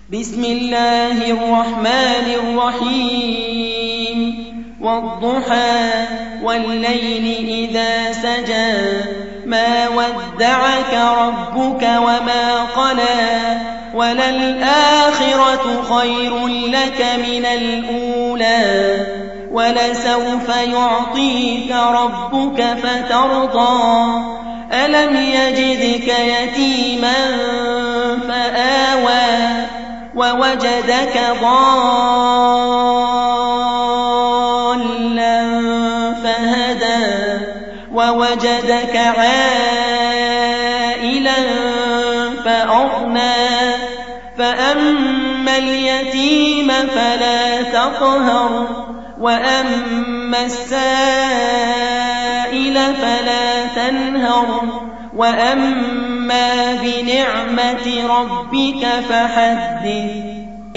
بسم الله الرحمن الرحيم والضحى والليل إذا سجى ما ودعك ربك وما قلى وللآخرة خير لك من الأولى ولسوف يعطيك ربك فترضى ألم يجدك يتيما فآوى ووجدك ضالا فهدى ووجدك عائلا فأغنى فأما اليتيم فلا تقهر وأما السائل فلا تنهر وأما بنعمة ربك فحدث